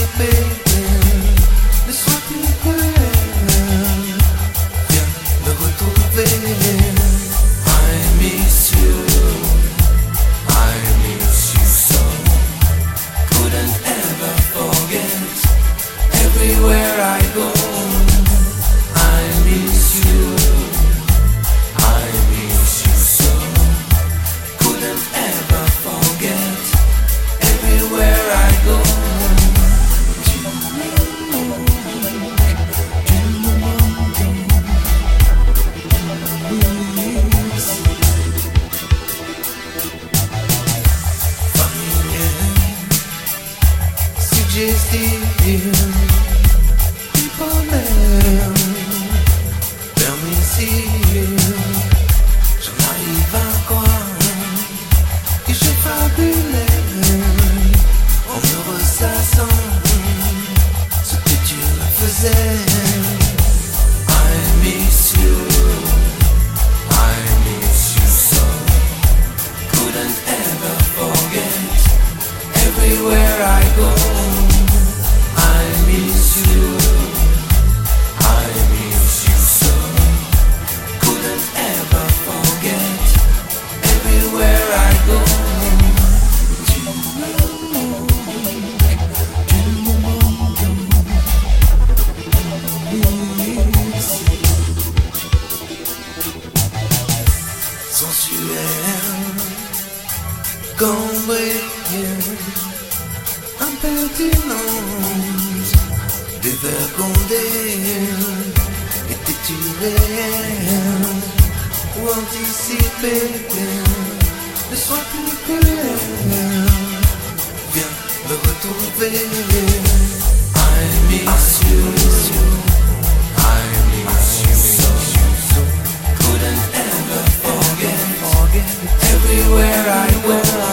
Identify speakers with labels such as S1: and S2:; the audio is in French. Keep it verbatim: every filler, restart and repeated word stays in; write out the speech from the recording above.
S1: anticiper. Ne sois plus cruel, viens me retrouver. I miss you, I miss you so. Couldn't ever forget. Everywhere I go, I miss you, I miss you so. Couldn't ever forget. Everywhere I go. Suggestive, people même permissive. J'en arrive à croire que je fabulais en me ressassant ce que tu me faisais. I miss you, I miss you so. Couldn't ever forget. Everywhere I go, I miss you, I miss you so. Couldn't ever forget. Everywhere I go. Sensuelle, cambrée, impertinente, dévergondée. Étais-tu réel ou anticipé? Ne sois plus cruel, viens me retrouver. I miss you, I miss you so. Couldn't ever forget. Everywhere I go.